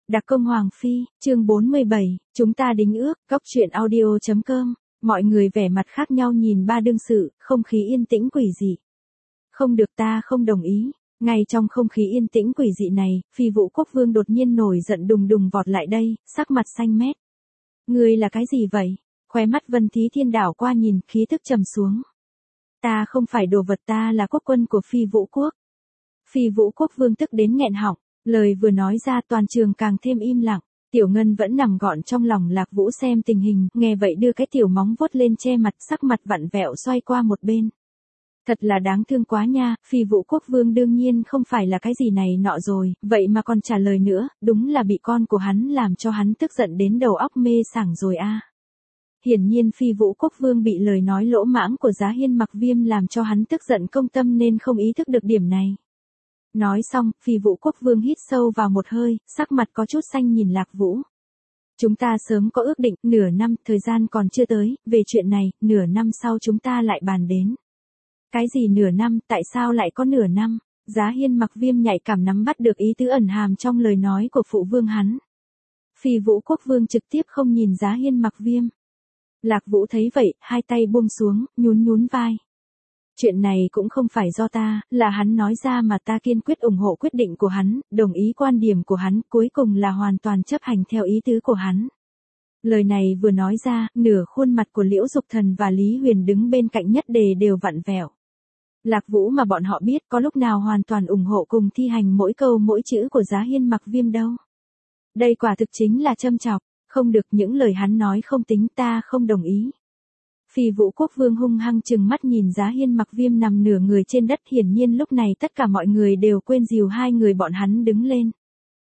Đặc công Hoàng Phi, chương 47, chúng ta đính ước, góc truyện audio.com, mọi người vẻ mặt khác nhau nhìn ba đương sự, không khí yên tĩnh quỷ dị. Không được, ta không đồng ý. Ngay trong không khí yên tĩnh quỷ dị này, Phi Vũ Quốc Vương đột nhiên nổi giận đùng đùng vọt lại đây, sắc mặt xanh mét. Ngươi là cái gì vậy? Khóe mắt Vân Thí Thiên đảo qua nhìn, khí tức trầm xuống. Ta không phải đồ vật, ta là quốc quân của Phi Vũ Quốc. Phi Vũ Quốc Vương tức đến nghẹn họng, lời vừa nói ra toàn trường càng thêm im lặng. Tiểu Ngân vẫn nằm gọn trong lòng Lạc Vũ xem tình hình, nghe vậy đưa cái tiểu móng vuốt lên che mặt, sắc mặt vặn vẹo xoay qua một bên. Thật là đáng thương quá nha, Phi Vũ Quốc Vương đương nhiên không phải là cái gì này nọ rồi, vậy mà còn trả lời nữa, đúng là bị con của hắn làm cho hắn tức giận đến đầu óc mê sảng rồi a. Hiển nhiên Phi Vũ Quốc Vương bị lời nói lỗ mãng của Giá Hiên Mặc Viêm làm cho hắn tức giận công tâm nên không ý thức được điểm này. Nói xong, Phi Vũ Quốc Vương hít sâu vào một hơi, sắc mặt có chút xanh nhìn Lạc Vũ. Chúng ta sớm có ước định, nửa năm, thời gian còn chưa tới, về chuyện này, nửa năm sau chúng ta lại bàn đến. Cái gì nửa năm, tại sao lại có nửa năm? Giá Hiên Mặc Viêm nhạy cảm nắm bắt được ý tứ ẩn hàm trong lời nói của phụ vương hắn. Phi Vũ Quốc Vương trực tiếp không nhìn Giá Hiên Mặc Viêm. Lạc Vũ thấy vậy, hai tay buông xuống, nhún nhún vai. Chuyện này cũng không phải do ta, là hắn nói ra mà ta kiên quyết ủng hộ quyết định của hắn, đồng ý quan điểm của hắn, cuối cùng là hoàn toàn chấp hành theo ý tứ của hắn. Lời này vừa nói ra, nửa khuôn mặt của Liễu Dục Thần và Lý Huyền đứng bên cạnh nhất đề đều vặn vẹo. Lạc Vũ mà bọn họ biết có lúc nào hoàn toàn ủng hộ cùng thi hành mỗi câu mỗi chữ của Giá Hiên Mặc Viêm đâu. Đây quả thực chính là châm chọc, không được, những lời hắn nói không tính, ta không đồng ý. Phi Vũ Quốc Vương hung hăng trừng mắt nhìn Giá Hiên Mặc Viêm nằm nửa người trên đất, hiển nhiên lúc này tất cả mọi người đều quên dìu hai người bọn hắn đứng lên.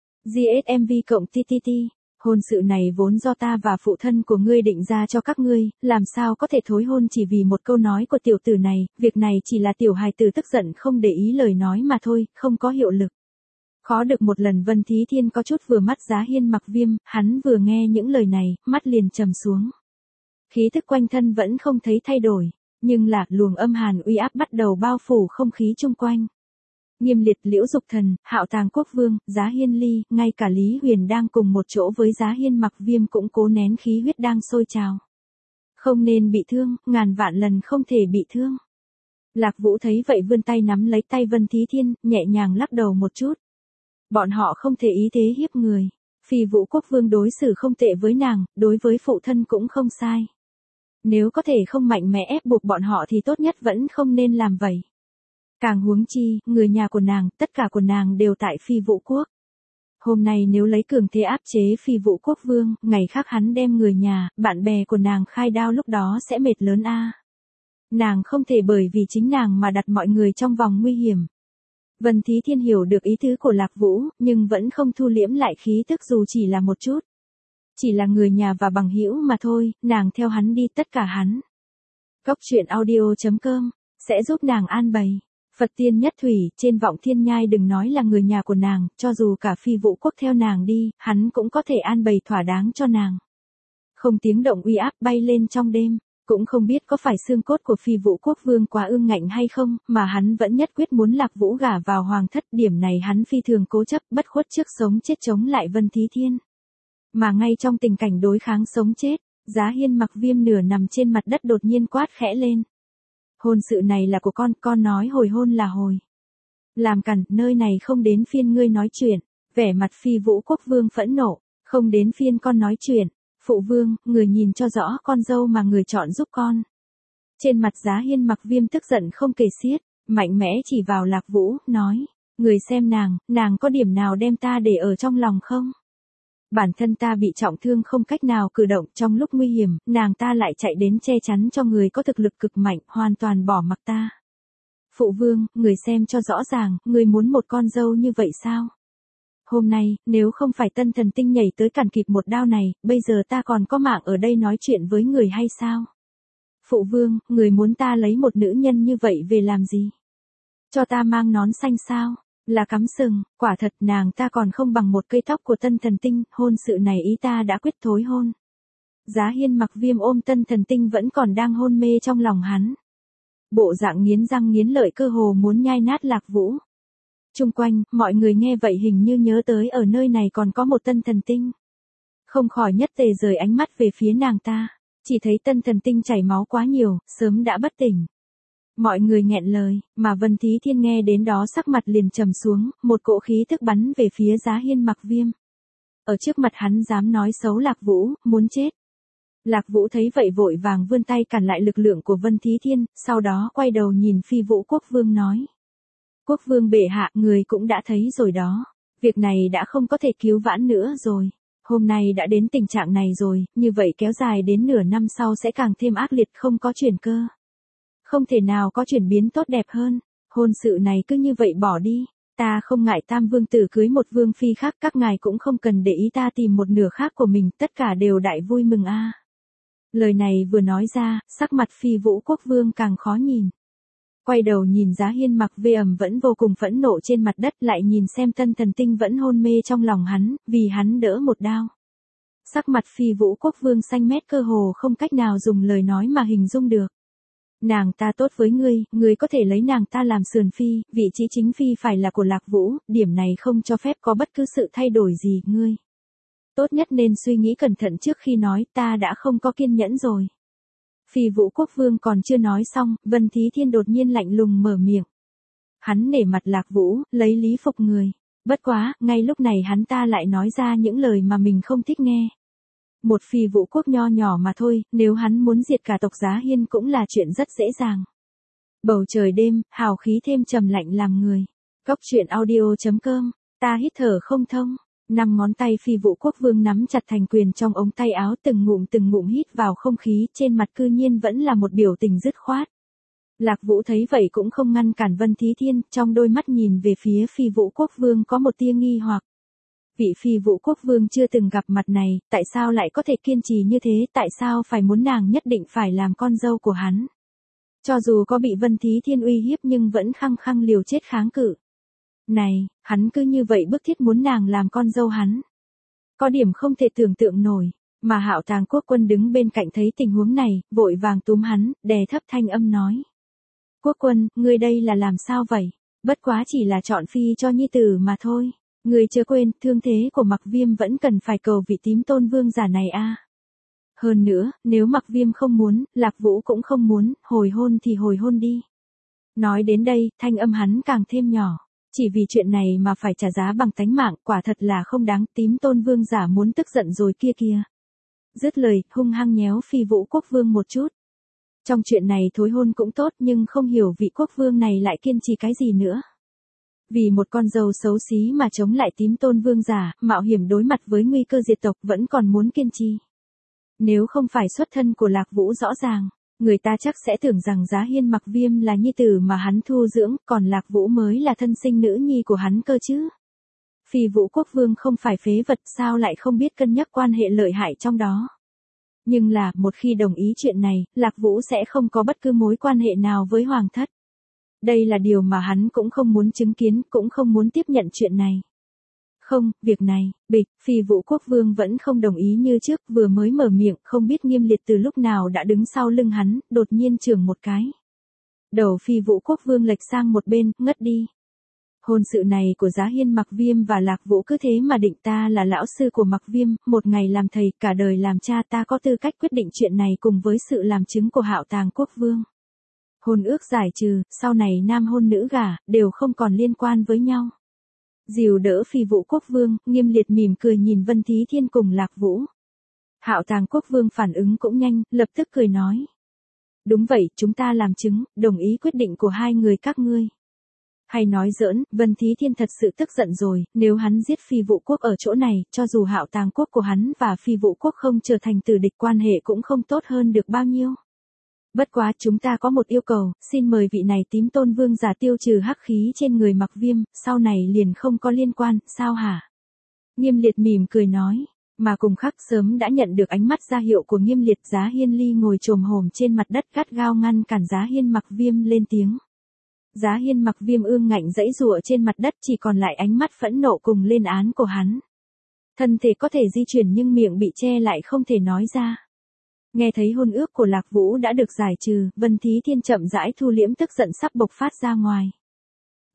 GSMV cộng TTT, hôn sự này vốn do ta và phụ thân của ngươi định ra cho các ngươi, làm sao có thể thối hôn chỉ vì một câu nói của tiểu tử này, việc này chỉ là tiểu hài tử tức giận không để ý lời nói mà thôi, không có hiệu lực. Khó được một lần Vân Thí Thiên có chút vừa mắt Giá Hiên Mặc Viêm, hắn vừa nghe những lời này, mắt liền trầm xuống. Khí thức quanh thân vẫn không thấy thay đổi, nhưng là luồng âm hàn uy áp bắt đầu bao phủ không khí chung quanh. Nghiêm Liệt, Liễu Dục Thần, Hạo Tàng Quốc Vương, Giá Hiên Ly, ngay cả Lý Huyền đang cùng một chỗ với Giá Hiên Mặc Viêm cũng cố nén khí huyết đang sôi trào. Không nên bị thương, ngàn vạn lần không thể bị thương. Lạc Vũ thấy vậy vươn tay nắm lấy tay Vân Thí Thiên, nhẹ nhàng lắc đầu một chút. Bọn họ không thể ý thế hiếp người. Phi Vũ Quốc Vương đối xử không tệ với nàng, đối với phụ thân cũng không sai. Nếu có thể không mạnh mẽ ép buộc bọn họ thì tốt nhất vẫn không nên làm vậy. Càng huống chi, người nhà của nàng, tất cả của nàng đều tại Phi Vũ Quốc. Hôm nay nếu lấy cường thế áp chế Phi Vũ Quốc Vương, ngày khác hắn đem người nhà, bạn bè của nàng khai đao lúc đó sẽ mệt lớn a. Nàng không thể bởi vì chính nàng mà đặt mọi người trong vòng nguy hiểm. Vân Thí Thiên hiểu được ý tứ của Lạc Vũ, nhưng vẫn không thu liễm lại khí tức dù chỉ là một chút. Chỉ là người nhà và bằng hữu mà thôi, nàng theo hắn đi tất cả hắn. Góc truyện audio.com, sẽ giúp nàng an bày. Phật Tiên Nhất Thủy, trên Vọng Thiên Nhai đừng nói là người nhà của nàng, cho dù cả Phi Vũ Quốc theo nàng đi, hắn cũng có thể an bày thỏa đáng cho nàng. Không tiếng động uy áp bay lên trong đêm, cũng không biết có phải xương cốt của Phi Vũ Quốc Vương quá ương ngạnh hay không, mà hắn vẫn nhất quyết muốn Lạc Vũ gả vào hoàng thất, điểm này hắn phi thường cố chấp, bất khuất trước sống chết chống lại Vân Thí Thiên. Mà ngay trong tình cảnh đối kháng sống chết, Giá Hiên Mặc Viêm nửa nằm trên mặt đất đột nhiên quát khẽ lên. Hôn sự này là của con nói hồi hôn là hồi. Làm cản, nơi này không đến phiên ngươi nói chuyện. Vẻ mặt Phi Vũ Quốc Vương phẫn nộ, không đến phiên con nói chuyện. Phụ vương, người nhìn cho rõ con dâu mà người chọn giúp con. Trên mặt Giá Hiên Mặc Viêm tức giận không kể xiết, mạnh mẽ chỉ vào Lạc Vũ, nói. Người xem nàng có điểm nào đem ta để ở trong lòng không? Bản thân ta bị trọng thương không cách nào cử động, trong lúc nguy hiểm, nàng ta lại chạy đến che chắn cho người có thực lực cực mạnh, hoàn toàn bỏ mặc ta. Phụ vương, người xem cho rõ ràng, người muốn một con dâu như vậy sao? Hôm nay, nếu không phải Tân Thần Tinh nhảy tới cản kịp một đao này, bây giờ ta còn có mạng ở đây nói chuyện với người hay sao? Phụ vương, người muốn ta lấy một nữ nhân như vậy về làm gì? Cho ta mang nón xanh sao? Là cắm sừng, quả thật nàng ta còn không bằng một cây tóc của Tân Thần Tinh, hôn sự này ý ta đã quyết thối hôn. Giá Hiên Mặc Viêm ôm Tân Thần Tinh vẫn còn đang hôn mê trong lòng hắn. Bộ dạng nghiến răng nghiến lợi cơ hồ muốn nhai nát Lạc Vũ. Chung quanh, mọi người nghe vậy hình như nhớ tới ở nơi này còn có một tân thần tinh. Không khỏi nhất tề rời ánh mắt về phía nàng ta. Chỉ thấy tân thần tinh chảy máu quá nhiều, sớm đã bất tỉnh. Mọi người nghẹn lời, mà Vân Thí Thiên nghe đến đó sắc mặt liền trầm xuống, một cỗ khí tức bắn về phía Giá Hiên Mặc Viêm. Ở trước mặt hắn dám nói xấu Lạc Vũ, muốn chết. Lạc Vũ thấy vậy vội vàng vươn tay cản lại lực lượng của Vân Thí Thiên, sau đó quay đầu nhìn Phi Vũ Quốc Vương nói. Quốc Vương bệ hạ, người cũng đã thấy rồi đó. Việc này đã không có thể cứu vãn nữa rồi. Hôm nay đã đến tình trạng này rồi, như vậy kéo dài đến nửa năm sau sẽ càng thêm ác liệt, không có chuyển cơ. Không thể nào có chuyển biến tốt đẹp hơn. Hôn sự này cứ như vậy bỏ đi. Ta không ngại Tam Vương tử cưới một vương phi khác, các ngài cũng không cần để ý ta tìm một nửa khác của mình, tất cả đều đại vui mừng a. Lời này vừa nói ra, sắc mặt Phi Vũ Quốc Vương càng khó nhìn. Quay đầu nhìn Giá Hiên Mặc Viêm vẫn vô cùng phẫn nộ trên mặt đất, lại nhìn xem tân thần tinh vẫn hôn mê trong lòng hắn, vì hắn đỡ một đao. Sắc mặt Phi Vũ Quốc Vương xanh mét, cơ hồ không cách nào dùng lời nói mà hình dung được. Nàng ta tốt với ngươi có thể lấy nàng ta làm sườn phi, vị trí chính phi phải là của Lạc Vũ, điểm này không cho phép có bất cứ sự thay đổi gì, ngươi. Tốt nhất nên suy nghĩ cẩn thận trước khi nói, ta đã không có kiên nhẫn rồi. Phi Vũ Quốc Vương còn chưa nói xong, Vân Thí Thiên đột nhiên lạnh lùng mở miệng. Hắn nể mặt Lạc Vũ, lấy lý phục người. Bất quá, ngay lúc này hắn ta lại nói ra những lời mà mình không thích nghe. Một Phi Vũ Quốc nho nhỏ mà thôi, nếu hắn muốn diệt cả tộc Giá Hiên cũng là chuyện rất dễ dàng. Bầu trời đêm, hào khí thêm trầm lạnh làm người. Cốc truyện audio.com, ta hít thở không thông. 5 ngón tay Phi Vũ Quốc Vương nắm chặt thành quyền trong ống tay áo, từng ngụm hít vào không khí, trên mặt cư nhiên vẫn là một biểu tình dứt khoát. Lạc Vũ thấy vậy cũng không ngăn cản Vân Thí Thiên, trong đôi mắt nhìn về phía Phi Vũ Quốc Vương có một tia nghi hoặc. Vị Phi Vũ Quốc Vương chưa từng gặp mặt này, tại sao lại có thể kiên trì như thế, tại sao phải muốn nàng nhất định phải làm con dâu của hắn. Cho dù có bị Vân Thí Thiên uy hiếp nhưng vẫn khăng khăng liều chết kháng cự. Này, hắn cứ như vậy bức thiết muốn nàng làm con dâu hắn. Có điểm không thể tưởng tượng nổi, mà Hạo Tàng Quốc Quân đứng bên cạnh thấy tình huống này, vội vàng túm hắn, đè thấp thanh âm nói. Quốc Quân, ngươi đây là làm sao vậy? Bất quá chỉ là chọn phi cho nhi tử mà thôi. Ngươi chưa quên, thương thế của Mặc Viêm vẫn cần phải cầu vị tím tôn vương giả này a. Hơn nữa, nếu Mặc Viêm không muốn, Lạc Vũ cũng không muốn, hồi hôn thì hồi hôn đi. Nói đến đây, thanh âm hắn càng thêm nhỏ. Chỉ vì chuyện này mà phải trả giá bằng tánh mạng, quả thật là không đáng, tím tôn vương giả muốn tức giận rồi kia kìa. Dứt lời, hung hăng nhéo Phi Vũ Quốc Vương một chút. Trong chuyện này thối hôn cũng tốt, nhưng không hiểu vị quốc vương này lại kiên trì cái gì nữa. Vì một con dâu xấu xí mà chống lại tím tôn vương giả, mạo hiểm đối mặt với nguy cơ diệt tộc vẫn còn muốn kiên trì. Nếu không phải xuất thân của Lạc Vũ rõ ràng, người ta chắc sẽ tưởng rằng Giá Hiên Mặc Viêm là nhi tử mà hắn thu dưỡng, còn Lạc Vũ mới là thân sinh nữ nhi của hắn cơ chứ. Phi Vũ Quốc Vương không phải phế vật, sao lại không biết cân nhắc quan hệ lợi hại trong đó. Nhưng là, một khi đồng ý chuyện này, Lạc Vũ sẽ không có bất cứ mối quan hệ nào với Hoàng thất. Đây là điều mà hắn cũng không muốn chứng kiến, cũng không muốn tiếp nhận chuyện này. Không, việc này, bịch, Phi Vũ Quốc Vương vẫn không đồng ý như trước, vừa mới mở miệng, không biết Nghiêm Liệt từ lúc nào đã đứng sau lưng hắn, đột nhiên chưởng một cái. Đầu Phi Vũ Quốc Vương lệch sang một bên, ngất đi. Hôn sự này của Giá Hiên Mặc Viêm và Lạc Vũ cứ thế mà định, ta là lão sư của Mặc Viêm, một ngày làm thầy, cả đời làm cha, ta có tư cách quyết định chuyện này cùng với sự làm chứng của Hạo Tàng Quốc Vương. Hôn ước giải trừ, sau này nam hôn nữ gả, đều không còn liên quan với nhau. Dìu đỡ Phi Vũ Quốc Vương, Nghiêm Liệt mỉm cười nhìn Vân Thí Thiên cùng Lạc Vũ. Hạo Tàng Quốc Vương phản ứng cũng nhanh, lập tức cười nói. Đúng vậy, chúng ta làm chứng, đồng ý quyết định của hai người các ngươi. Hay nói giỡn, Vân Thí Thiên thật sự tức giận rồi, nếu hắn giết Phi Vũ Quốc ở chỗ này, cho dù Hạo Tàng Quốc của hắn và Phi Vũ Quốc không trở thành tử địch, quan hệ cũng không tốt hơn được bao nhiêu. Bất quá, chúng ta có một yêu cầu, xin mời vị này tím tôn vương giả tiêu trừ hắc khí trên người Mặc Viêm, sau này liền không có liên quan, sao hả? Nghiêm Liệt mỉm cười nói, mà cùng khắc sớm đã nhận được ánh mắt ra hiệu của Nghiêm Liệt. Giá Hiên Ly ngồi chồm hổm trên mặt đất gắt gao ngăn cản Giá Hiên Mặc Viêm lên tiếng. Giá Hiên Mặc Viêm ương ngạnh giãy giụa trên mặt đất, chỉ còn lại ánh mắt phẫn nộ cùng lên án của hắn. Thân thể có thể di chuyển nhưng miệng bị che lại không thể nói ra. Nghe thấy hôn ước của Lạc Vũ đã được giải trừ, Vân Thí Thiên chậm rãi thu liễm tức giận sắp bộc phát ra ngoài.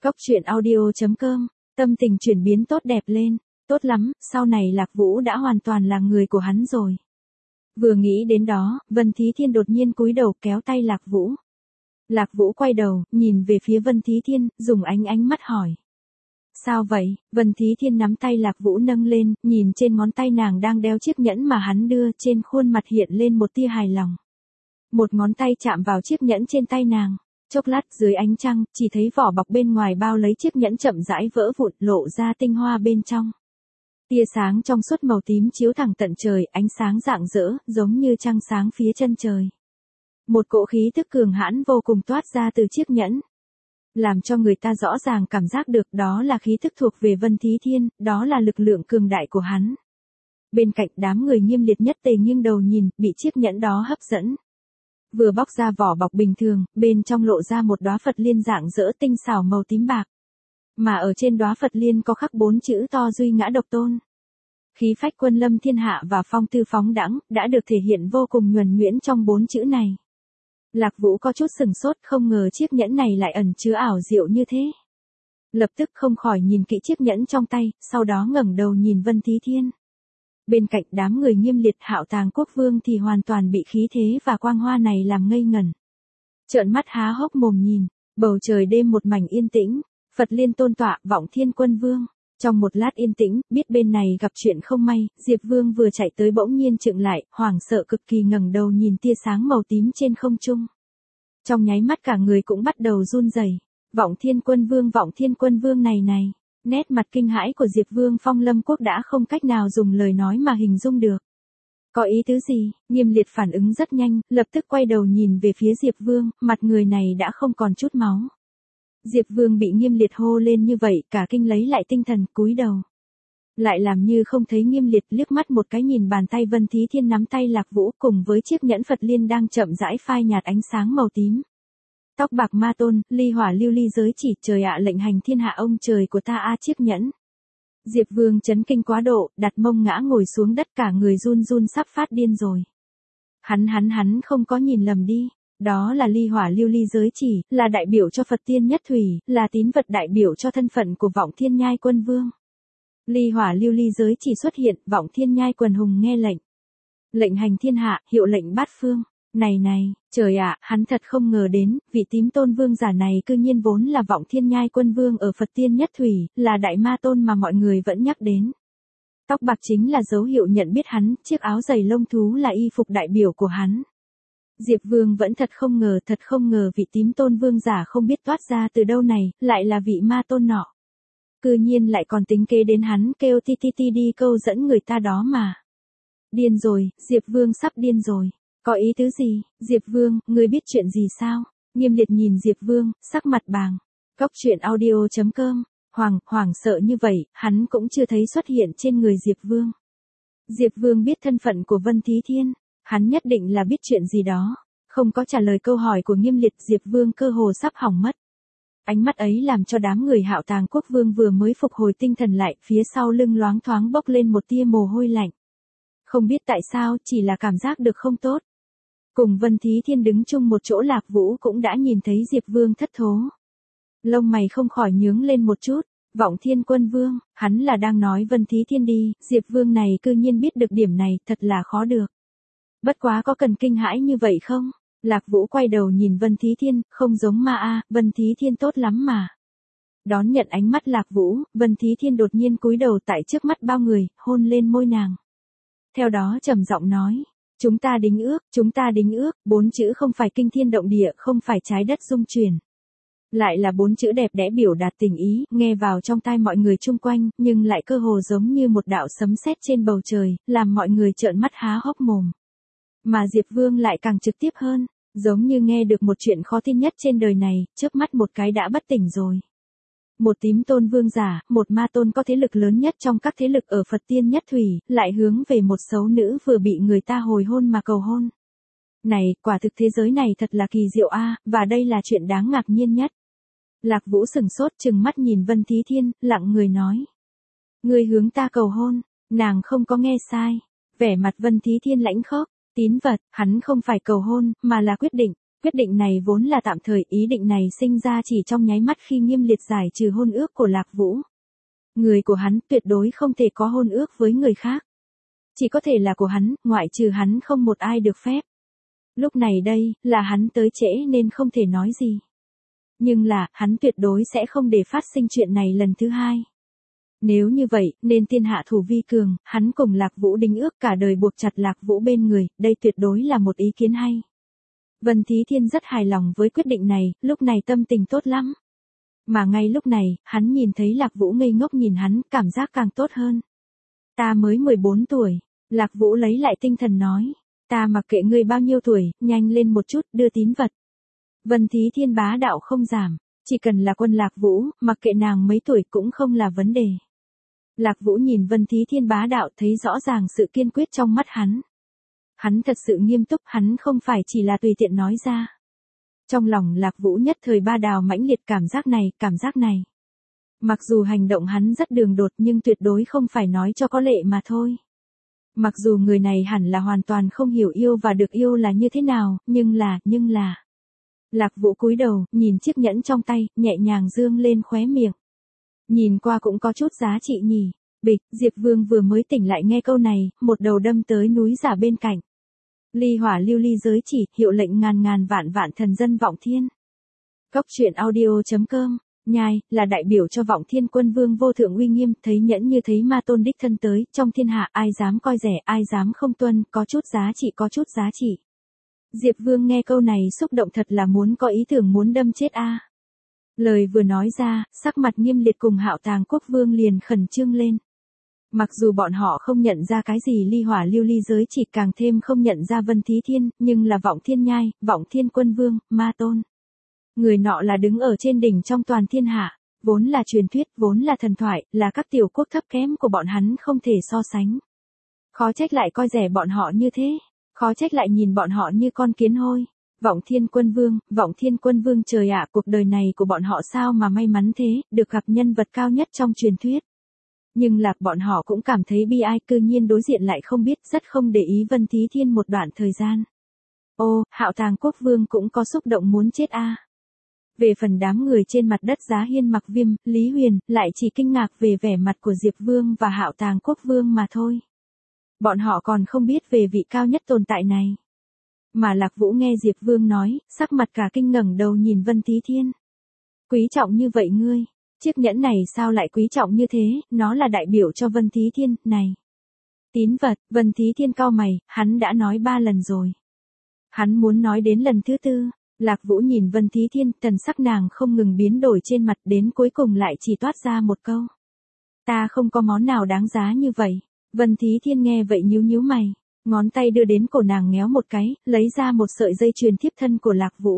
Cốc truyện audio.com, tâm tình chuyển biến tốt đẹp lên, tốt lắm, sau này Lạc Vũ đã hoàn toàn là người của hắn rồi. Vừa nghĩ đến đó, Vân Thí Thiên đột nhiên cúi đầu kéo tay Lạc Vũ. Lạc Vũ quay đầu, nhìn về phía Vân Thí Thiên, dùng ánh mắt hỏi. Sao vậy? Vân Thí Thiên nắm tay Lạc Vũ nâng lên, nhìn trên ngón tay nàng đang đeo chiếc nhẫn mà hắn đưa, trên khuôn mặt hiện lên một tia hài lòng. Một ngón tay chạm vào chiếc nhẫn trên tay nàng. Chốc lát dưới ánh trăng, chỉ thấy vỏ bọc bên ngoài bao lấy chiếc nhẫn chậm rãi vỡ vụn, lộ ra tinh hoa bên trong. Tia sáng trong suốt màu tím chiếu thẳng tận trời, ánh sáng rạng rỡ, giống như trăng sáng phía chân trời. Một cỗ khí tức cường hãn vô cùng toát ra từ chiếc nhẫn. Làm cho người ta rõ ràng cảm giác được đó là khí tức thuộc về Vân Thí Thiên, đó là lực lượng cường đại của hắn. Bên cạnh đám người Nghiêm Liệt nhất tề nghiêng đầu nhìn, bị chiếc nhẫn đó hấp dẫn. Vừa bóc ra vỏ bọc bình thường, bên trong lộ ra một đóa Phật liên rạng rỡ tinh xảo màu tím bạc. Mà ở trên đóa Phật liên có khắc 4 chữ to duy ngã độc tôn. Khí phách quân lâm thiên hạ và phong tư phóng đãng đã được thể hiện vô cùng nhuần nhuyễn trong 4 chữ này. Lạc Vũ có chút sừng sốt, không ngờ chiếc nhẫn này lại ẩn chứa ảo diệu như thế. Lập tức không khỏi nhìn kỹ chiếc nhẫn trong tay, sau đó ngẩng đầu nhìn Vân Thí Thiên. Bên cạnh đám người Nghiêm Liệt, Hạo Tàng Quốc Vương thì hoàn toàn bị khí thế và quang hoa này làm ngây ngẩn. Trợn mắt há hốc mồm nhìn, bầu trời đêm một mảnh yên tĩnh, Phật liên tôn tọa, Vọng Thiên Quân Vương. Trong một lát yên tĩnh, biết bên này gặp chuyện không may, Diệp Vương vừa chạy tới bỗng nhiên chững lại, hoảng sợ cực kỳ ngẩng đầu nhìn tia sáng màu tím trên không trung. Trong nháy mắt cả người cũng bắt đầu run rẩy. Vọng Thiên Quân Vương này. Nét mặt kinh hãi của Diệp Vương Phong Lâm Quốc đã không cách nào dùng lời nói mà hình dung được. Có ý tứ gì? Nghiêm Liệt phản ứng rất nhanh, lập tức quay đầu nhìn về phía Diệp Vương, mặt người này đã không còn chút máu. Diệp Vương bị Nghiêm Liệt hô lên như vậy, cả kinh lấy lại tinh thần, cúi đầu. Lại làm như không thấy Nghiêm Liệt, liếc mắt một cái nhìn bàn tay Vân Thí Thiên nắm tay Lạc Vũ cùng với chiếc nhẫn Phật liên đang chậm rãi phai nhạt ánh sáng màu tím. Tóc bạc ma tôn, ly hỏa lưu ly giới chỉ, trời ạ, lệnh hành thiên hạ ông trời của ta a, chiếc nhẫn. Diệp Vương chấn kinh quá độ, đặt mông ngã ngồi xuống đất, cả người run run sắp phát điên rồi. Hắn không có nhìn lầm đi. Đó là ly hỏa lưu ly giới chỉ, là đại biểu cho Phật tiên nhất thủy, là tín vật đại biểu cho thân phận của Vọng Thiên Nhai Quân Vương. Ly hỏa lưu ly giới chỉ xuất hiện, Vọng Thiên Nhai quần hùng nghe lệnh. Lệnh hành thiên hạ, hiệu lệnh bát phương. Này, trời ạ, hắn thật không ngờ đến, vị tím tôn vương giả này cư nhiên vốn là Vọng Thiên Nhai Quân Vương ở Phật tiên nhất thủy, là đại ma tôn mà mọi người vẫn nhắc đến. Tóc bạc chính là dấu hiệu nhận biết hắn, chiếc áo giày lông thú là y phục đại biểu của hắn. Diệp Vương vẫn thật không ngờ vị tím tôn vương giả không biết toát ra từ đâu này, lại là vị ma tôn nọ. Cư nhiên lại còn tính kế đến hắn, kêu ti đi câu dẫn người ta đó mà. Điên rồi, Diệp Vương sắp điên rồi. Có ý tứ gì? Diệp Vương, ngươi biết chuyện gì sao? Nghiêm Liệt nhìn Diệp Vương, sắc mặt bàng. Cốc truyện audio.com, hoảng sợ như vậy, hắn cũng chưa thấy xuất hiện trên người Diệp Vương. Diệp Vương biết thân phận của Vân Thí Thiên. Hắn nhất định là biết chuyện gì đó. Không có trả lời câu hỏi của Nghiêm Liệt, Diệp Vương cơ hồ sắp hỏng mất. Ánh mắt ấy làm cho đám người Hạo Tàng Quốc Vương vừa mới phục hồi tinh thần lại, phía sau lưng loáng thoáng bốc lên một tia mồ hôi lạnh. Không biết tại sao, chỉ là cảm giác được không tốt. Cùng Vân Thí Thiên đứng chung một chỗ, Lạc Vũ cũng đã nhìn thấy Diệp Vương thất thố. Lông mày không khỏi nhướng lên một chút. Vọng Thiên Quân Vương, hắn là đang nói Vân Thí Thiên đi, Diệp Vương này cư nhiên biết được điểm này, thật là khó được. Bất quá có cần kinh hãi như vậy không? Lạc Vũ quay đầu nhìn Vân Thí Thiên, không giống ma a, Vân Thí Thiên tốt lắm mà. Đón nhận ánh mắt Lạc Vũ, Vân Thí Thiên đột nhiên cúi đầu tại trước mắt bao người, hôn lên môi nàng. Theo đó trầm giọng nói, chúng ta đính ước, 4 chữ không phải kinh thiên động địa, không phải trái đất rung chuyển. Lại là 4 chữ đẹp đẽ biểu đạt tình ý, nghe vào trong tai mọi người chung quanh, nhưng lại cơ hồ giống như một đạo sấm sét trên bầu trời, làm mọi người trợn mắt há hốc mồm. Mà Diệp Vương lại càng trực tiếp hơn, giống như nghe được một chuyện khó tin nhất trên đời này, chớp mắt một cái đã bất tỉnh rồi. Một tím tôn vương giả, một ma tôn có thế lực lớn nhất trong các thế lực ở Phật tiên nhất thủy, lại hướng về một xấu nữ vừa bị người ta hồi hôn mà cầu hôn. Này, quả thực thế giới này thật là kỳ diệu a, và đây là chuyện đáng ngạc nhiên nhất. Lạc Vũ sừng sốt trừng mắt nhìn Vân Thí Thiên, lặng người nói. Ngươi hướng ta cầu hôn, nàng không có nghe sai. Vẻ mặt Vân Thí Thiên lãnh khốc, tín vật, hắn không phải cầu hôn, mà là quyết định. Quyết định này vốn là tạm thời, ý định này sinh ra chỉ trong nháy mắt khi Nghiêm Liệt giải trừ hôn ước của Lạc Vũ. Người của hắn tuyệt đối không thể có hôn ước với người khác. Chỉ có thể là của hắn, ngoại trừ hắn không một ai được phép. Lúc này đây, là hắn tới trễ nên không thể nói gì. Nhưng là, hắn tuyệt đối sẽ không để phát sinh chuyện này lần thứ hai. Nếu như vậy, nên tiên hạ thủ vi cường, hắn cùng Lạc Vũ đính ước cả đời buộc chặt Lạc Vũ bên người, đây tuyệt đối là một ý kiến hay. Vân Thí Thiên rất hài lòng với quyết định này, lúc này tâm tình tốt lắm. Mà ngay lúc này, hắn nhìn thấy Lạc Vũ ngây ngốc nhìn hắn, cảm giác càng tốt hơn. Ta mới 14 tuổi, Lạc Vũ lấy lại tinh thần nói. Ta mặc kệ ngươi bao nhiêu tuổi, nhanh lên một chút, đưa tín vật. Vân Thí Thiên bá đạo không giảm, chỉ cần là quân Lạc Vũ, mặc kệ nàng mấy tuổi cũng không là vấn đề. Lạc Vũ nhìn Vân Thí Thiên bá đạo thấy rõ ràng sự kiên quyết trong mắt hắn. Hắn thật sự nghiêm túc, hắn không phải chỉ là tùy tiện nói ra. Trong lòng Lạc Vũ nhất thời ba đào mãnh liệt cảm giác này. Mặc dù hành động hắn rất đường đột nhưng tuyệt đối không phải nói cho có lệ mà thôi. Mặc dù người này hẳn là hoàn toàn không hiểu yêu và được yêu là như thế nào, nhưng là. Lạc Vũ cúi đầu, nhìn chiếc nhẫn trong tay, nhẹ nhàng dương lên khóe miệng. Nhìn qua cũng có chút giá trị nhỉ. Bịch, Diệp Vương vừa mới tỉnh lại nghe câu này, một đầu đâm tới núi giả bên cạnh. Ly hỏa lưu ly giới chỉ, hiệu lệnh ngàn ngàn vạn vạn thần dân Vọng Thiên. Cốc truyện audio.com, nhai, là đại biểu cho Vọng Thiên Quân Vương vô thượng uy nghiêm, thấy nhẫn như thấy ma tôn đích thân tới, trong thiên hạ ai dám coi rẻ, ai dám không tuân, có chút giá trị. Diệp Vương nghe câu này xúc động thật là muốn có ý tưởng muốn đâm chết a. Lời vừa nói ra, sắc mặt Nghiêm Liệt cùng Hạo Tàng Quốc Vương liền khẩn trương lên. Mặc dù bọn họ không nhận ra cái gì ly hỏa lưu ly giới chỉ càng thêm không nhận ra Vân Thí Thiên, nhưng là Vọng Thiên Nhai, Vọng Thiên Quân Vương, ma tôn. Người nọ là đứng ở trên đỉnh trong toàn thiên hạ, vốn là truyền thuyết, vốn là thần thoại, là các tiểu quốc thấp kém của bọn hắn không thể so sánh. Khó trách lại coi rẻ bọn họ như thế, khó trách lại nhìn bọn họ như con kiến hôi. Vọng Thiên Quân Vương trời ạ, cuộc đời này của bọn họ sao mà may mắn thế, được gặp nhân vật cao nhất trong truyền thuyết. Nhưng là bọn họ cũng cảm thấy bi ai, cư nhiên đối diện lại không biết, rất không để ý Vân Thí Thiên một đoạn thời gian. Ô, Hạo Tàng Quốc Vương cũng có xúc động muốn chết a. Về phần đám người trên mặt đất Giá Hiên Mặc Viêm, Lý Huyền, lại chỉ kinh ngạc về vẻ mặt của Diệp Vương và Hạo Tàng Quốc Vương mà thôi. Bọn họ còn không biết về vị cao nhất tồn tại này. Mà Lạc Vũ nghe Diệp Vương nói, sắc mặt cả kinh ngẩng đầu nhìn Vân Thí Thiên. Quý trọng như vậy ngươi, chiếc nhẫn này sao lại quý trọng như thế, nó là đại biểu cho Vân Thí Thiên, này. Tín vật, Vân Thí Thiên cau mày, hắn đã nói 3 lần rồi. Hắn muốn nói đến lần thứ 4, Lạc Vũ nhìn Vân Thí Thiên, thần sắc nàng không ngừng biến đổi trên mặt đến cuối cùng lại chỉ toát ra một câu. Ta không có món nào đáng giá như vậy. Vân Thí Thiên nghe vậy nhíu mày. Ngón tay đưa đến cổ nàng ngéo một cái, lấy ra một sợi dây chuyền thiếp thân của Lạc Vũ.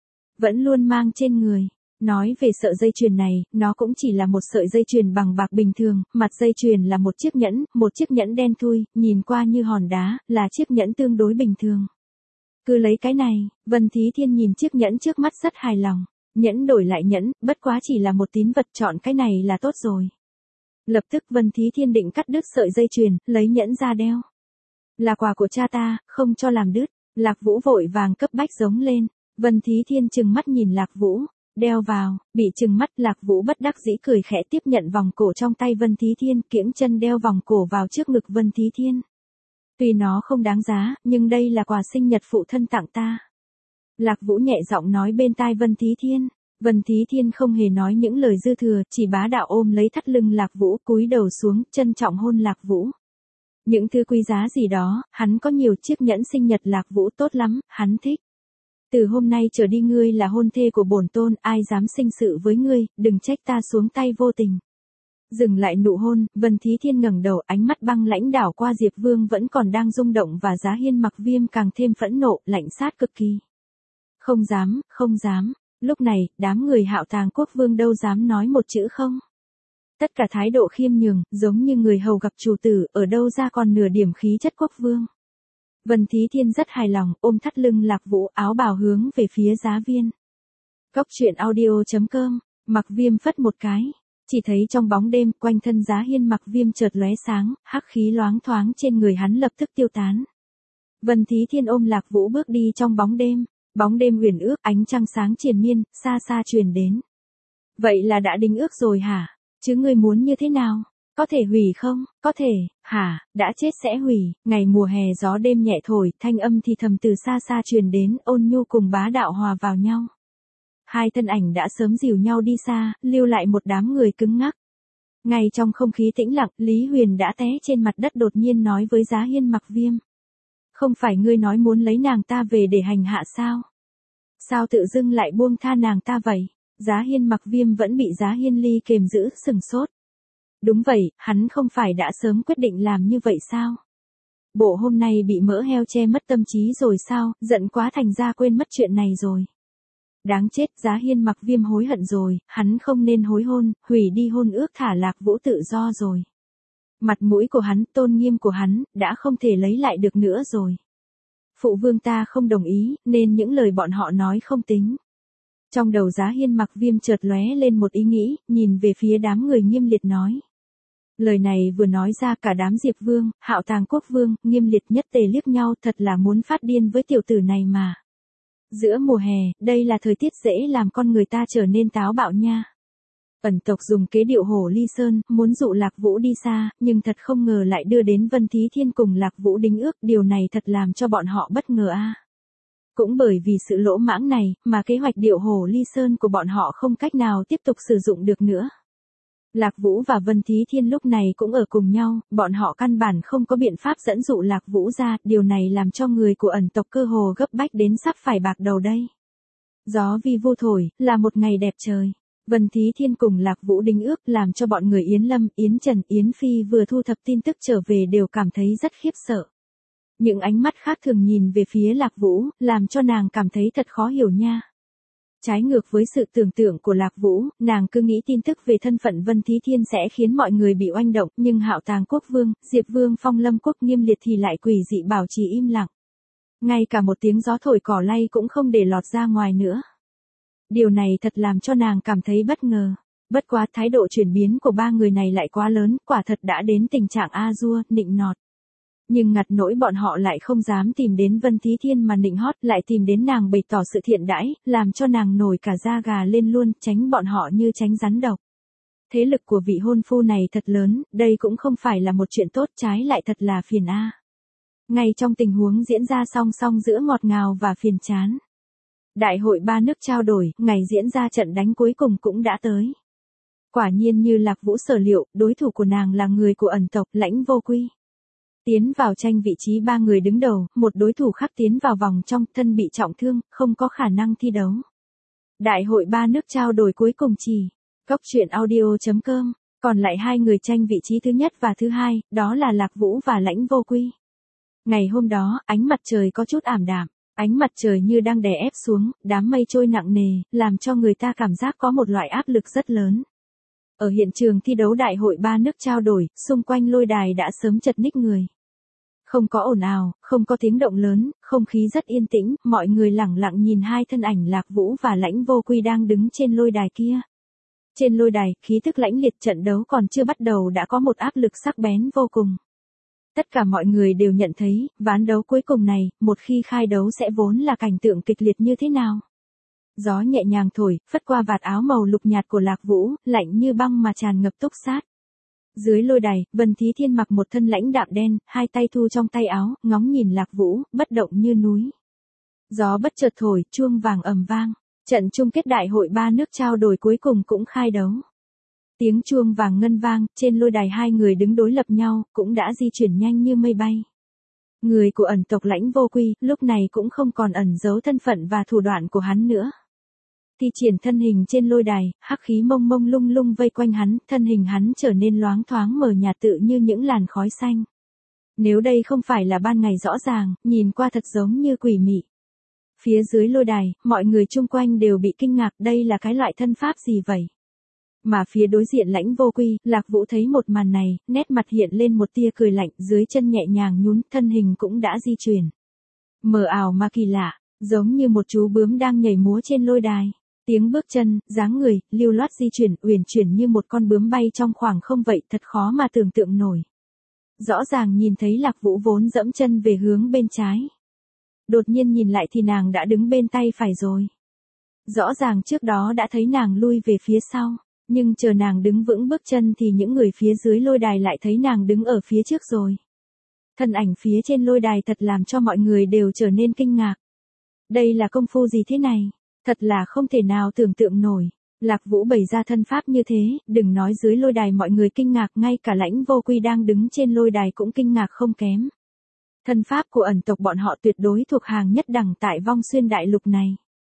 Vẫn luôn mang trên người. Nói về sợi dây chuyền này, nó cũng chỉ là một sợi dây chuyền bằng bạc bình thường, mặt dây chuyền là một chiếc nhẫn đen thui, nhìn qua như hòn đá, là chiếc nhẫn tương đối bình thường. Cứ lấy cái này, Vân Thí Thiên nhìn chiếc nhẫn trước mắt rất hài lòng. Nhẫn đổi lại nhẫn, bất quá chỉ là một tín vật, chọn cái này là tốt rồi. Lập tức Vân Thí Thiên định cắt đứt sợi dây chuyền, lấy nhẫn ra đeo. Là quà của cha ta, không cho làm đứt. Lạc Vũ vội vàng cấp bách giống lên. Vân Thí Thiên trừng mắt nhìn Lạc Vũ. Đeo vào, bị trừng mắt Lạc Vũ bất đắc dĩ cười khẽ tiếp nhận vòng cổ trong tay Vân Thí Thiên, kiễng chân đeo vòng cổ vào trước ngực Vân Thí Thiên. Tuy nó không đáng giá, nhưng đây là quà sinh nhật phụ thân tặng ta. Lạc Vũ nhẹ giọng nói bên tai Vân Thí Thiên. Vân Thí Thiên không hề nói những lời dư thừa, chỉ bá đạo ôm lấy thắt lưng Lạc Vũ, cúi đầu xuống, trân trọng hôn Lạc Vũ. Những thứ quý giá gì đó, hắn có nhiều, chiếc nhẫn sinh nhật Lạc Vũ tốt lắm, hắn thích. Từ hôm nay trở đi ngươi là hôn thê của bổn tôn, ai dám sinh sự với ngươi, đừng trách ta xuống tay vô tình. Dừng lại nụ hôn, Vân Thí Thiên ngẩng đầu, ánh mắt băng lãnh đảo qua Diệp Vương vẫn còn đang rung động và Giá Hiên Mặc Viêm càng thêm phẫn nộ, lạnh sát cực kỳ. Không dám, lúc này, đám người Hạo Tàng Quốc Vương đâu dám nói một chữ không. Tất cả thái độ khiêm nhường, giống như người hầu gặp chủ tử, ở đâu ra còn nửa điểm khí chất quốc vương. Vân Thí Thiên rất hài lòng, ôm thắt lưng Lạc Vũ, áo bào hướng về phía Giá Viên. Cốc truyện audio.com, Mặc Viêm phất một cái, chỉ thấy trong bóng đêm, quanh thân Giá Hiên Mặc Viêm chợt lóe sáng, hắc khí loáng thoáng trên người hắn lập tức tiêu tán. Vân Thí Thiên ôm Lạc Vũ bước đi trong bóng đêm. Bóng đêm huyền ước, ánh trăng sáng triền miên, xa xa truyền đến. Vậy là đã đính ước rồi hả? Chứ ngươi muốn như thế nào? Có thể hủy không? Có thể, hả? Đã chết sẽ hủy. Ngày mùa hè gió đêm nhẹ thổi, thanh âm thì thầm từ xa xa truyền đến, ôn nhu cùng bá đạo hòa vào nhau. Hai thân ảnh đã sớm dìu nhau đi xa, lưu lại một đám người cứng ngắc. Ngay trong không khí tĩnh lặng, Lý Huyền đã té trên mặt đất đột nhiên nói với Giá Hiên Mặc Viêm. Không phải ngươi nói muốn lấy nàng ta về để hành hạ sao? Sao tự dưng lại buông tha nàng ta vậy? Giá Hiên Mặc Viêm vẫn bị Giá Hiên Ly kềm giữ, sừng sốt. Đúng vậy, hắn không phải đã sớm quyết định làm như vậy sao? Bộ hôm nay bị mỡ heo che mất tâm trí rồi sao, giận quá thành ra quên mất chuyện này rồi. Đáng chết, Giá Hiên Mặc Viêm hối hận rồi, hắn không nên hối hôn, hủy đi hôn ước thả Lạc Vũ tự do rồi. Mặt mũi của hắn, tôn nghiêm của hắn, đã không thể lấy lại được nữa rồi. Phụ vương ta không đồng ý, nên những lời bọn họ nói không tính. Trong đầu Giá Hiên Mặc Viêm chợt lóe lên một ý nghĩ, nhìn về phía đám người Nghiêm Liệt nói. Lời này vừa nói ra cả đám Diệp Vương, Hạo Tàng Quốc Vương, Nghiêm Liệt nhất tề liếc nhau, thật là muốn phát điên với tiểu tử này mà. Giữa mùa hè, đây là thời tiết dễ làm con người ta trở nên táo bạo nha. Ẩn tộc dùng kế điệu Hổ Ly Sơn, muốn dụ Lạc Vũ đi xa, nhưng thật không ngờ lại đưa đến Vân Thí Thiên cùng Lạc Vũ đính ước, điều này thật làm cho bọn họ bất ngờ a. Cũng bởi vì sự lỗ mãng này, mà kế hoạch điệu Hổ Ly Sơn của bọn họ không cách nào tiếp tục sử dụng được nữa. Lạc Vũ và Vân Thí Thiên lúc này cũng ở cùng nhau, bọn họ căn bản không có biện pháp dẫn dụ Lạc Vũ ra, điều này làm cho người của ẩn tộc cơ hồ gấp bách đến sắp phải bạc đầu đây. Gió vi vu thổi, là một ngày đẹp trời. Vân Thí Thiên cùng Lạc Vũ đính ước làm cho bọn người Yến Lâm, Yến Trần, Yến Phi vừa thu thập tin tức trở về đều cảm thấy rất khiếp sợ. Những ánh mắt khác thường nhìn về phía Lạc Vũ, làm cho nàng cảm thấy thật khó hiểu nha. Trái ngược với sự tưởng tượng của Lạc Vũ, nàng cứ nghĩ tin tức về thân phận Vân Thí Thiên sẽ khiến mọi người bị oanh động, nhưng Hạo Tàng Quốc Vương, Diệp Vương Phong Lâm Quốc Nghiêm Liệt thì lại quỷ dị bảo trì im lặng. Ngay cả một tiếng gió thổi cỏ lay cũng không để lọt ra ngoài nữa. Điều này thật làm cho nàng cảm thấy bất ngờ. Bất quá thái độ chuyển biến của ba người này lại quá lớn, quả thật đã đến tình trạng a dua, nịnh nọt. Nhưng ngặt nỗi bọn họ lại không dám tìm đến Vân Thí Thiên mà nịnh hót, lại tìm đến nàng bày tỏ sự thiện đãi, làm cho nàng nổi cả da gà lên luôn, tránh bọn họ như tránh rắn độc. Thế lực của vị hôn phu này thật lớn, đây cũng không phải là một chuyện tốt, trái lại thật là phiền a. Ngay trong tình huống diễn ra song song giữa ngọt ngào và phiền chán. Đại hội ba nước trao đổi, ngày diễn ra trận đánh cuối cùng cũng đã tới. Quả nhiên như Lạc Vũ sở liệu, đối thủ của nàng là người của ẩn tộc Lãnh Vô Quy. Tiến vào tranh vị trí ba người đứng đầu, một đối thủ khác tiến vào vòng trong, thân bị trọng thương, không có khả năng thi đấu. Đại hội ba nước trao đổi cuối cùng chỉ. Cốc.audio.com. Còn lại hai người tranh vị trí thứ nhất và thứ hai, đó là Lạc Vũ và Lãnh Vô Quy. Ngày hôm đó, ánh mặt trời có chút ảm đạm. Ánh mặt trời như đang đè ép xuống, đám mây trôi nặng nề, làm cho người ta cảm giác có một loại áp lực rất lớn. Ở hiện trường thi đấu đại hội ba nước trao đổi, xung quanh lôi đài đã sớm chật ních người. Không có ồn ào, không có tiếng động lớn, không khí rất yên tĩnh, mọi người lẳng lặng nhìn hai thân ảnh Lạc Vũ và Lãnh Vô Quy đang đứng trên lôi đài kia. Trên lôi đài, khí tức lãnh liệt, trận đấu còn chưa bắt đầu đã có một áp lực sắc bén vô cùng. Tất cả mọi người đều nhận thấy, ván đấu cuối cùng này, một khi khai đấu sẽ vốn là cảnh tượng kịch liệt như thế nào. Gió nhẹ nhàng thổi, phất qua vạt áo màu lục nhạt của Lạc Vũ, lạnh như băng mà tràn ngập túc sát. Dưới lôi đài, Vân Thí Thiên mặc một thân lãnh đạm đen, hai tay thu trong tay áo, ngóng nhìn Lạc Vũ, bất động như núi. Gió bất chợt thổi, chuông vàng ầm vang. Trận chung kết đại hội ba nước trao đổi cuối cùng cũng khai đấu. Tiếng chuông vàng ngân vang, trên lôi đài hai người đứng đối lập nhau, cũng đã di chuyển nhanh như mây bay. Người của ẩn tộc Lãnh Vô Quy, lúc này cũng không còn ẩn giấu thân phận và thủ đoạn của hắn nữa. Thi triển thân hình trên lôi đài, hắc khí mông mông lung lung vây quanh hắn, thân hình hắn trở nên loáng thoáng mờ nhạt tự như những làn khói xanh. Nếu đây không phải là ban ngày rõ ràng, nhìn qua thật giống như quỷ mị. Phía dưới lôi đài, mọi người chung quanh đều bị kinh ngạc, đây là cái loại thân pháp gì vậy? Mà phía đối diện Lãnh Vô Quy, Lạc Vũ thấy một màn này, nét mặt hiện lên một tia cười lạnh, dưới chân nhẹ nhàng nhún, thân hình cũng đã di chuyển. Mờ ảo mà kỳ lạ, giống như một chú bướm đang nhảy múa trên lôi đài. Tiếng bước chân, dáng người, lưu loát di chuyển, uyển chuyển như một con bướm bay trong khoảng không vậy, thật khó mà tưởng tượng nổi. Rõ ràng nhìn thấy Lạc Vũ vốn dẫm chân về hướng bên trái. đột nhiên nhìn lại thì nàng đã đứng bên tay phải rồi. Rõ ràng trước đó đã thấy nàng lui về phía sau, nhưng chờ nàng đứng vững bước chân thì những người phía dưới lôi đài lại thấy nàng đứng ở phía trước rồi. Thân ảnh phía trên lôi đài thật làm cho mọi người đều trở nên kinh ngạc. Đây là công phu gì thế này? Thật là không thể nào tưởng tượng nổi. Lạc Vũ bày ra thân pháp như thế, đừng nói dưới lôi đài mọi người kinh ngạc, ngay cả Lãnh Vô Quy đang đứng trên lôi đài cũng kinh ngạc không kém. Thân pháp của ẩn tộc bọn họ tuyệt đối thuộc hàng nhất đẳng tại Vong Xuyên đại lục này.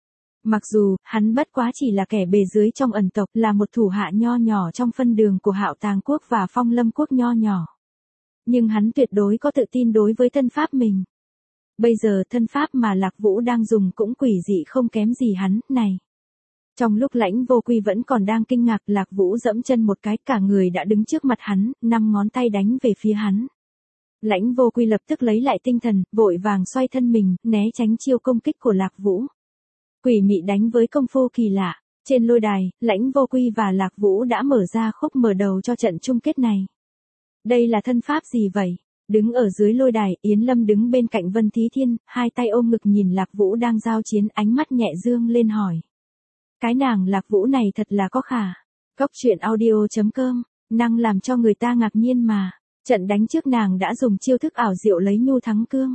Mặc dù, hắn bất quá chỉ là kẻ bề dưới trong ẩn tộc, là một thủ hạ nho nhỏ trong phân đường của Hạo Tàng quốc và Phong Lâm quốc nho nhỏ. Nhưng hắn tuyệt đối có tự tin đối với thân pháp mình. Bây giờ thân pháp mà Lạc Vũ đang dùng cũng quỷ dị không kém gì hắn, này. Trong lúc Lãnh Vô Quy vẫn còn đang kinh ngạc, Lạc Vũ dẫm chân một cái, cả người đã đứng trước mặt hắn, 5 ngón tay đánh về phía hắn. Lãnh Vô Quy lập tức lấy lại tinh thần, vội vàng xoay thân mình, né tránh chiêu công kích của Lạc Vũ. Quỷ mị đánh với công phu kỳ lạ. Trên lôi đài, Lãnh Vô Quy và Lạc Vũ đã mở ra khúc mở đầu cho trận chung kết này. Đây là thân pháp gì vậy? Đứng ở dưới lôi đài, Yến Lâm đứng bên cạnh Vân Thí Thiên, hai tay ôm ngực nhìn Lạc Vũ đang giao chiến, ánh mắt nhẹ dương lên hỏi. Cái nàng Lạc Vũ này thật là có khả. Cốc truyện audio.com, năng làm cho người ta ngạc nhiên mà. Trận đánh trước nàng đã dùng chiêu thức ảo diệu lấy nhu thắng cương.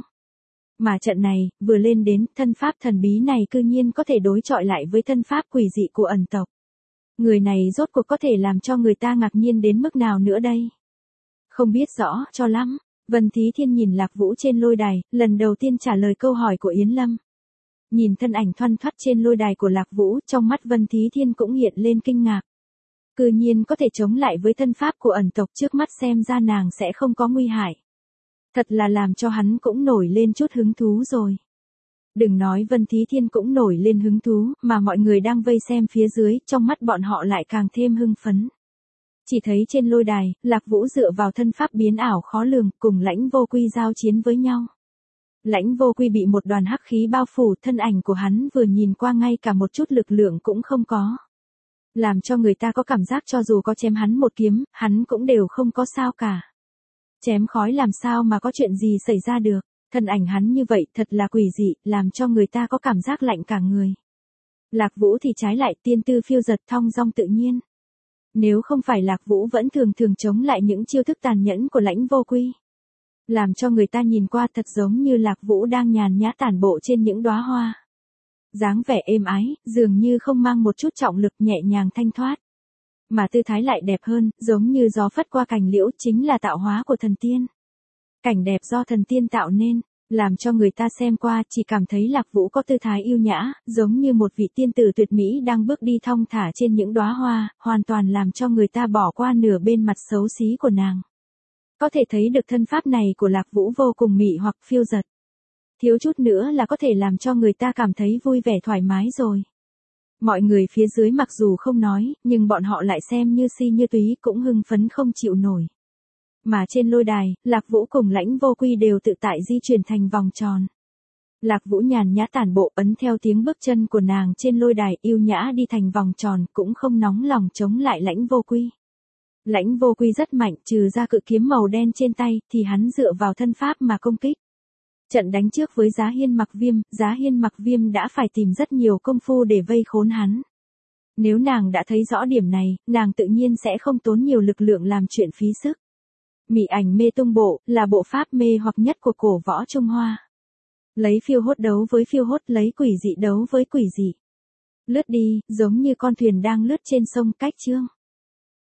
Mà trận này, vừa lên đến, thân pháp thần bí này cư nhiên có thể đối chọi lại với thân pháp quỷ dị của ẩn tộc. Người này rốt cuộc có thể làm cho người ta ngạc nhiên đến mức nào nữa đây? Không biết rõ cho lắm. Vân Thí Thiên nhìn Lạc Vũ trên lôi đài, lần đầu tiên trả lời câu hỏi của Yến Lâm. Nhìn thân ảnh thoăn thoắt trên lôi đài của Lạc Vũ, trong mắt Vân Thí Thiên cũng hiện lên kinh ngạc. Cư nhiên có thể chống lại với thân pháp của ẩn tộc, trước mắt xem ra nàng sẽ không có nguy hại. Thật là làm cho hắn cũng nổi lên chút hứng thú rồi. Đừng nói Vân Thí Thiên cũng nổi lên hứng thú, mà mọi người đang vây xem phía dưới, trong mắt bọn họ lại càng thêm hưng phấn. Chỉ thấy trên lôi đài, Lạc Vũ dựa vào thân pháp biến ảo khó lường, cùng Lãnh Vô Quy giao chiến với nhau. Lãnh Vô Quy bị một đoàn hắc khí bao phủ, thân ảnh của hắn vừa nhìn qua ngay cả một chút lực lượng cũng không có. Làm cho người ta có cảm giác cho dù có chém hắn một kiếm, hắn cũng đều không có sao cả. Chém khói làm sao mà có chuyện gì xảy ra được, thân ảnh hắn như vậy thật là quỷ dị, làm cho người ta có cảm giác lạnh cả người. Lạc Vũ thì trái lại, tiên tư phiêu dật, thong dong tự nhiên. Nếu không phải Lạc Vũ vẫn thường thường chống lại những chiêu thức tàn nhẫn của Lãnh Vô Quy. Làm cho người ta nhìn qua thật giống như Lạc Vũ đang nhàn nhã tản bộ trên những đóa hoa. Dáng vẻ êm ái, dường như không mang một chút trọng lực, nhẹ nhàng thanh thoát. Mà tư thái lại đẹp hơn, giống như gió phất qua cành liễu, chính là tạo hóa của thần tiên. Cảnh đẹp do thần tiên tạo nên, làm cho người ta xem qua chỉ cảm thấy Lạc Vũ có tư thái yêu nhã, giống như một vị tiên tử tuyệt mỹ đang bước đi thong thả trên những đóa hoa, hoàn toàn làm cho người ta bỏ qua nửa bên mặt xấu xí của nàng. Có thể thấy được thân pháp này của Lạc Vũ vô cùng mị hoặc phiêu dật. Thiếu chút nữa là có thể làm cho người ta cảm thấy vui vẻ thoải mái rồi. Mọi người phía dưới mặc dù không nói, nhưng bọn họ lại xem như si như túy, cũng hưng phấn không chịu nổi. Mà trên lôi đài, Lạc Vũ cùng Lãnh Vô Quy đều tự tại di chuyển thành vòng tròn. Lạc Vũ nhàn nhã tản bộ, ấn theo tiếng bước chân của nàng trên lôi đài, yêu nhã đi thành vòng tròn, cũng không nóng lòng chống lại Lãnh Vô Quy. Lãnh Vô Quy rất mạnh, trừ ra cự kiếm màu đen trên tay, thì hắn dựa vào thân pháp mà công kích. Trận đánh trước với Giá Hiên Mặc Viêm đã phải tìm rất nhiều công phu để vây khốn hắn. Nếu nàng đã thấy rõ điểm này, nàng tự nhiên sẽ không tốn nhiều lực lượng làm chuyện phí sức. Mị ảnh mê tung bộ, là bộ pháp mê hoặc nhất của cổ võ Trung Hoa. Lấy phiêu hốt đấu với phiêu hốt, lấy quỷ dị đấu với quỷ dị. Lướt đi, giống như con thuyền đang lướt trên sông Cách Chương.